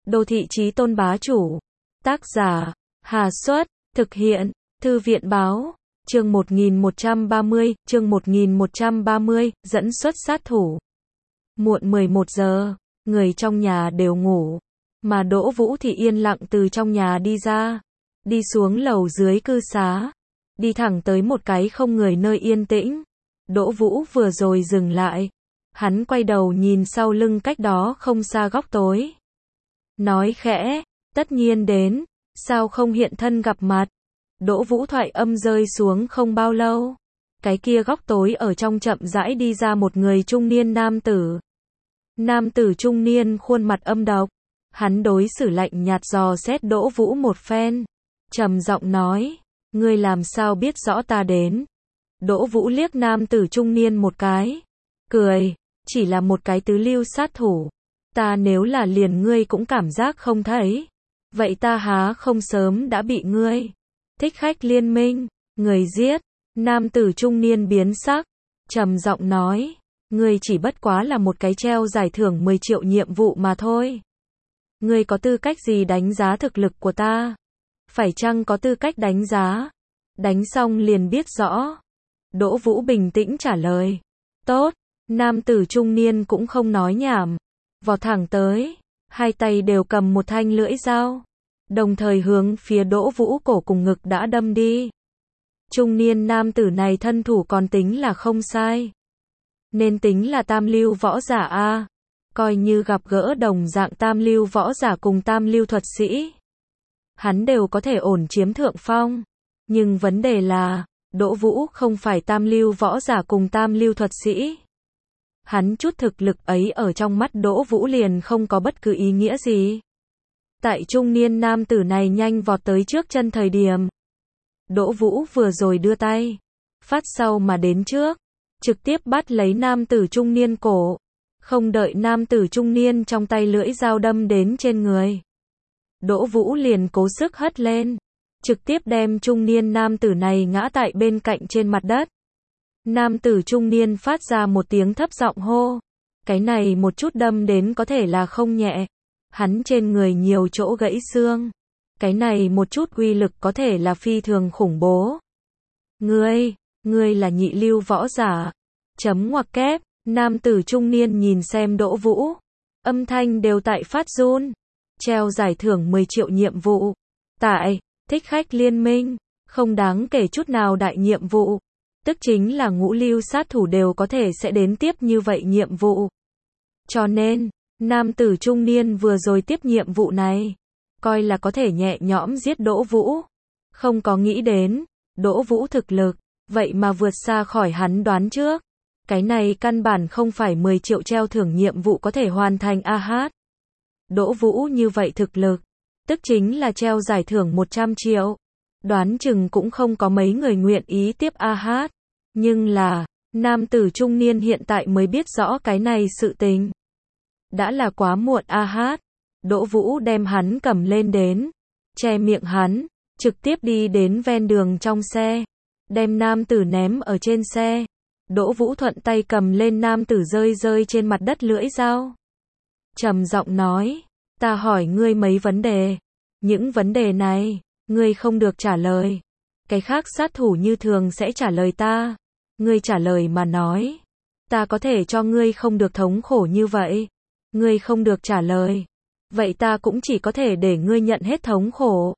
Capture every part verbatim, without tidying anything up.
Đô thị chí tôn bá chủ. Tác giả, Hà Xuất, thực hiện, Thư viện báo, chương một nghìn một trăm ba mươi, chương một nghìn một trăm ba mươi, dẫn xuất sát thủ. Muộn mười một giờ, người trong nhà đều ngủ, mà Đỗ Vũ thì yên lặng từ trong nhà đi ra, đi xuống lầu dưới cư xá, đi thẳng tới một cái không người nơi yên tĩnh. Đỗ Vũ vừa rồi dừng lại, hắn quay đầu nhìn sau lưng cách đó không xa góc tối. Nói khẽ, tất nhiên đến, sao không hiện thân gặp mặt. Đỗ Vũ thoại âm rơi xuống không bao lâu, cái kia góc tối ở trong chậm rãi đi ra một người trung niên nam tử. Nam tử trung niên khuôn mặt âm độc, hắn đối xử lạnh nhạt dò xét Đỗ Vũ một phen, trầm giọng nói, ngươi làm sao biết rõ ta đến. Đỗ Vũ liếc nam tử trung niên một cái, cười, chỉ là một cái tứ lưu sát thủ, ta nếu là liền ngươi cũng cảm giác không thấy, vậy ta há không sớm đã bị ngươi Thích Khách Liên Minh, người giết. Nam tử trung niên biến sắc, trầm giọng nói, ngươi chỉ bất quá là một cái treo giải thưởng mười triệu nhiệm vụ mà thôi. Ngươi có tư cách gì đánh giá thực lực của ta? Phải chăng có tư cách đánh giá? Đánh xong liền biết rõ. Đỗ Vũ bình tĩnh trả lời. Tốt, nam tử trung niên cũng không nói nhảm, vọt thẳng tới, hai tay đều cầm một thanh lưỡi dao, đồng thời hướng phía Đỗ Vũ cổ cùng ngực đã đâm đi. Trung niên nam tử này thân thủ còn tính là không sai, nên tính là tam lưu võ giả a, coi như gặp gỡ đồng dạng tam lưu võ giả cùng tam lưu thuật sĩ, hắn đều có thể ổn chiếm thượng phong. Nhưng vấn đề là, Đỗ Vũ không phải tam lưu võ giả cùng tam lưu thuật sĩ. Hắn chút thực lực ấy ở trong mắt Đỗ Vũ liền không có bất cứ ý nghĩa gì. Tại trung niên nam tử này nhanh vọt tới trước chân thời điểm, Đỗ Vũ vừa rồi đưa tay, phát sau mà đến trước, trực tiếp bắt lấy nam tử trung niên cổ, không đợi nam tử trung niên trong tay lưỡi dao đâm đến trên người. Đỗ Vũ liền cố sức hất lên, trực tiếp đem trung niên nam tử này ngã tại bên cạnh trên mặt đất. Nam tử trung niên phát ra một tiếng thấp giọng hô, cái này một chút đâm đến có thể là không nhẹ, hắn trên người nhiều chỗ gãy xương, cái này một chút uy lực có thể là phi thường khủng bố. Ngươi, ngươi là nhị lưu võ giả. Chấm ngoặc kép, nam tử trung niên nhìn xem Đỗ Vũ, âm thanh đều tại phát run. Treo giải thưởng mười triệu nhiệm vụ, tại Thích Khách Liên Minh, không đáng kể chút nào đại nhiệm vụ, tức chính là ngũ lưu sát thủ đều có thể sẽ đến tiếp như vậy nhiệm vụ. Cho nên, nam tử trung niên vừa rồi tiếp nhiệm vụ này, coi là có thể nhẹ nhõm giết Đỗ Vũ. Không có nghĩ đến, Đỗ Vũ thực lực, vậy mà vượt xa khỏi hắn đoán trước. Cái này căn bản không phải mười triệu treo thưởng nhiệm vụ có thể hoàn thành a hát. Đỗ Vũ như vậy thực lực, tức chính là treo giải thưởng một trăm triệu. Đoán chừng cũng không có mấy người nguyện ý tiếp a hát. Nhưng là, nam tử trung niên hiện tại mới biết rõ cái này sự tình. Đã là quá muộn a hát. Đỗ Vũ đem hắn cầm lên đến, che miệng hắn, trực tiếp đi đến ven đường trong xe, đem nam tử ném ở trên xe. Đỗ Vũ thuận tay cầm lên nam tử rơi rơi trên mặt đất lưỡi dao, trầm giọng nói, ta hỏi ngươi mấy vấn đề, những vấn đề này, ngươi không được trả lời. Cái khác sát thủ như thường sẽ trả lời ta, ngươi trả lời mà nói, ta có thể cho ngươi không được thống khổ như vậy. Ngươi không được trả lời, vậy ta cũng chỉ có thể để ngươi nhận hết thống khổ.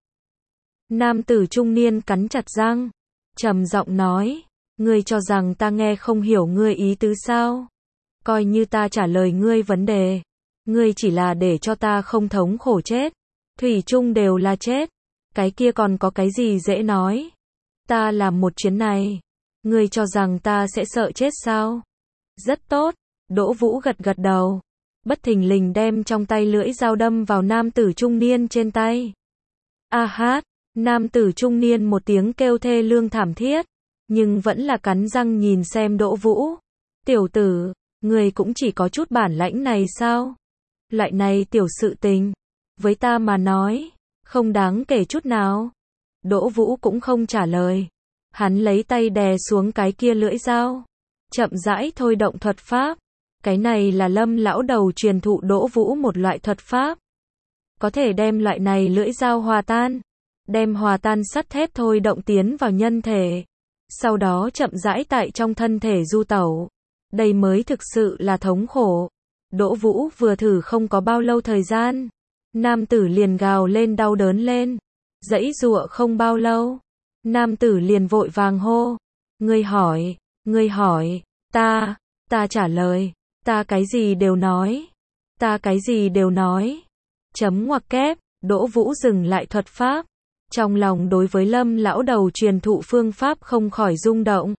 Nam tử trung niên cắn chặt răng, trầm giọng nói, ngươi cho rằng ta nghe không hiểu ngươi ý tứ sao? Coi như ta trả lời ngươi vấn đề, ngươi chỉ là để cho ta không thống khổ chết, thủy chung đều là chết, cái kia còn có cái gì dễ nói? Ta làm một chuyến này, ngươi cho rằng ta sẽ sợ chết sao? Rất tốt, Đỗ Vũ gật gật đầu, bất thình lình đem trong tay lưỡi dao đâm vào nam tử trung niên trên tay. A hát, nam tử trung niên một tiếng kêu thê lương thảm thiết, nhưng vẫn là cắn răng nhìn xem Đỗ Vũ. Tiểu tử, người cũng chỉ có chút bản lãnh này sao? Loại này tiểu sự tình, với ta mà nói, không đáng kể chút nào. Đỗ Vũ cũng không trả lời. Hắn lấy tay đè xuống cái kia lưỡi dao, chậm rãi thôi động thuật pháp. Cái này là Lâm lão đầu truyền thụ Đỗ Vũ một loại thuật pháp. có thể đem loại này lưỡi dao hòa tan, đem hòa tan sắt thép thôi động tiến vào nhân thể, sau đó chậm rãi tại trong thân thể du tẩu. Đây mới thực sự là thống khổ. Đỗ Vũ vừa thử không có bao lâu thời gian, nam tử liền gào lên đau đớn lên. Giãy giụa không bao lâu, nam tử liền vội vàng hô, ngươi hỏi, ngươi hỏi, ta, ta trả lời, ta cái gì đều nói, ta cái gì đều nói. Chấm ngoặc kép, Đỗ Vũ dừng lại thuật pháp, trong lòng đối với Lâm lão đầu truyền thụ phương pháp không khỏi rung động.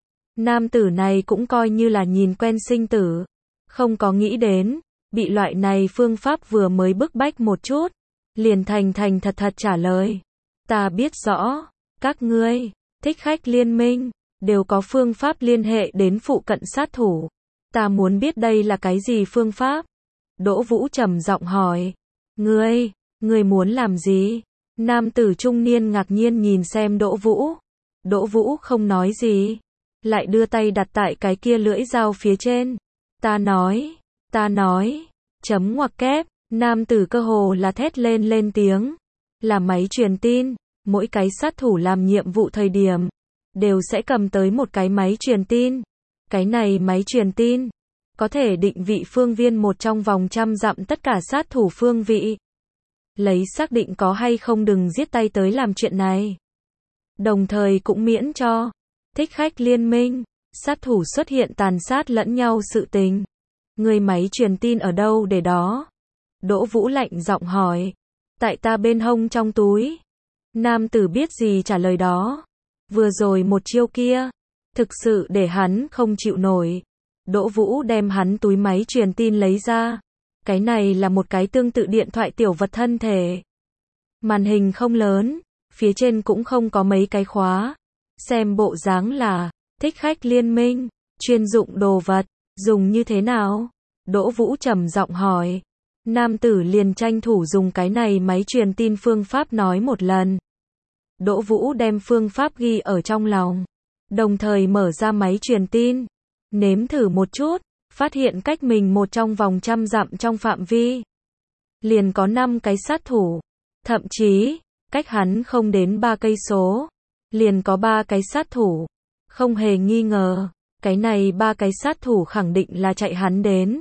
Nam tử này cũng coi như là nhìn quen sinh tử, không có nghĩ đến, bị loại này phương pháp vừa mới bức bách một chút, liền thành thành thật thật trả lời. Ta biết rõ, các ngươi, thích khách liên minh, đều có phương pháp liên hệ đến phụ cận sát thủ. Ta muốn biết đây là cái gì phương pháp? Đỗ Vũ trầm giọng hỏi. Ngươi, ngươi muốn làm gì? Nam tử trung niên ngạc nhiên nhìn xem Đỗ Vũ. Đỗ Vũ không nói gì, lại đưa tay đặt tại cái kia lưỡi dao phía trên. Ta nói, ta nói, chấm ngoặc kép, nam tử cơ hồ là thét lên lên tiếng. Là máy truyền tin, mỗi cái sát thủ làm nhiệm vụ thời điểm, đều sẽ cầm tới một cái máy truyền tin. Cái này máy truyền tin, có thể định vị phương viên một trong vòng trăm dặm tất cả sát thủ phương vị. Lấy xác định có hay không đừng giết tay tới làm chuyện này. Đồng thời cũng miễn cho thích khách liên minh, sát thủ xuất hiện tàn sát lẫn nhau sự tình. Người máy truyền tin ở đâu để đó? Đỗ Vũ lạnh giọng hỏi. Tại ta bên hông trong túi. Nam tử biết gì trả lời đó. Vừa rồi một chiêu kia, thực sự để hắn không chịu nổi. Đỗ Vũ đem hắn túi máy truyền tin lấy ra. Cái này là một cái tương tự điện thoại tiểu vật thân thể. Màn hình không lớn, phía trên cũng không có mấy cái khóa. Xem bộ dáng là thích khách liên minh, chuyên dụng đồ vật, dùng như thế nào? Đỗ Vũ trầm giọng hỏi. Nam tử liền tranh thủ dùng cái này máy truyền tin phương pháp nói một lần. Đỗ Vũ đem phương pháp ghi ở trong lòng, đồng thời mở ra máy truyền tin, nếm thử một chút, phát hiện cách mình một trong vòng trăm dặm trong phạm vi, liền có năm cái sát thủ, thậm chí, cách hắn không đến ba cây số, liền có ba cái sát thủ, không hề nghi ngờ, cái này ba cái sát thủ khẳng định là chạy hắn đến.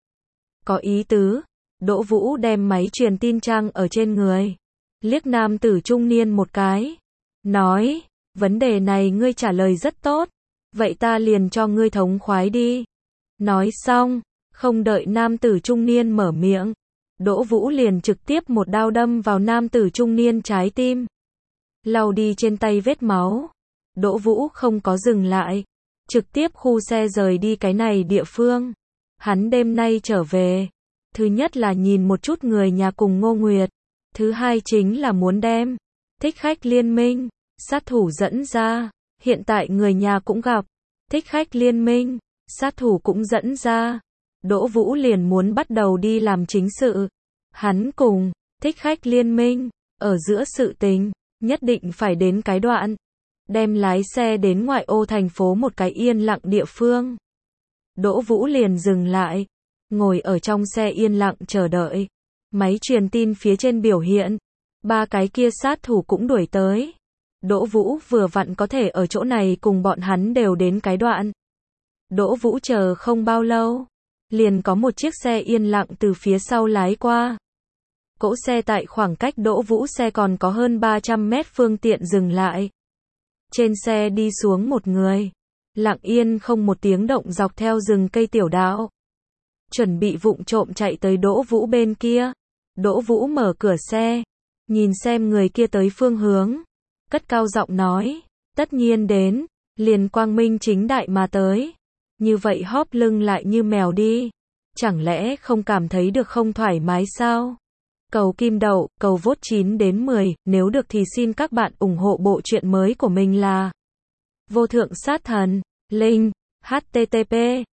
Có ý tứ, Đỗ Vũ đem máy truyền tin trang ở trên người, liếc nam tử trung niên một cái, nói, vấn đề này ngươi trả lời rất tốt, vậy ta liền cho ngươi thống khoái đi. Nói xong, không đợi nam tử trung niên mở miệng, Đỗ Vũ liền trực tiếp một đao đâm vào nam tử trung niên trái tim. Lau đi trên tay vết máu, Đỗ Vũ không có dừng lại, trực tiếp khu xe rời đi cái này địa phương. Hắn đêm nay trở về, thứ nhất là nhìn một chút người nhà cùng Ngô Nguyệt, thứ hai chính là muốn đem thích khách liên minh, sát thủ dẫn ra. Hiện tại người nhà cũng gặp thích khách liên minh, sát thủ cũng dẫn ra. Đỗ Vũ liền muốn bắt đầu đi làm chính sự. Hắn cùng thích khách liên minh ở giữa sự tình, nhất định phải đến cái đoạn đem lái xe đến ngoại ô thành phố một cái yên lặng địa phương. Đỗ Vũ liền dừng lại, ngồi ở trong xe yên lặng chờ đợi. Máy truyền tin phía trên biểu hiện, ba cái kia sát thủ cũng đuổi tới. Đỗ Vũ vừa vặn có thể ở chỗ này cùng bọn hắn đều đến cái đoạn. Đỗ Vũ chờ không bao lâu, liền có một chiếc xe yên lặng từ phía sau lái qua. Cỗ xe tại khoảng cách Đỗ Vũ xe còn có hơn ba trăm mét phương tiện dừng lại. Trên xe đi xuống một người, lặng yên không một tiếng động dọc theo rừng cây tiểu đạo, chuẩn bị vụng trộm chạy tới Đỗ Vũ bên kia. Đỗ Vũ mở cửa xe, nhìn xem người kia tới phương hướng, cất cao giọng nói, tất nhiên đến, liền quang minh chính đại mà tới. Như vậy hóp lưng lại như mèo đi, chẳng lẽ không cảm thấy được không thoải mái sao? Cầu kim đậu, cầu vote chín đến mười, nếu được thì xin các bạn ủng hộ bộ truyện mới của mình là Vô Thượng Sát Thần. Link http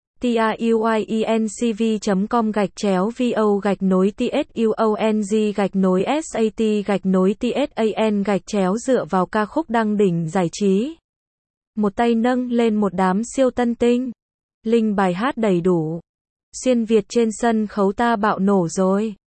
tuyencv chấm com gạch chéo vo gạch nối tsuong gạch nối sat gạch nối tsan gạch chéo dựa vào ca khúc đăng đỉnh giải trí. Một tay nâng lên một đám siêu tân tinh. Link bài hát đầy đủ. Xuyên Việt trên sân khấu ta bạo nổ rồi.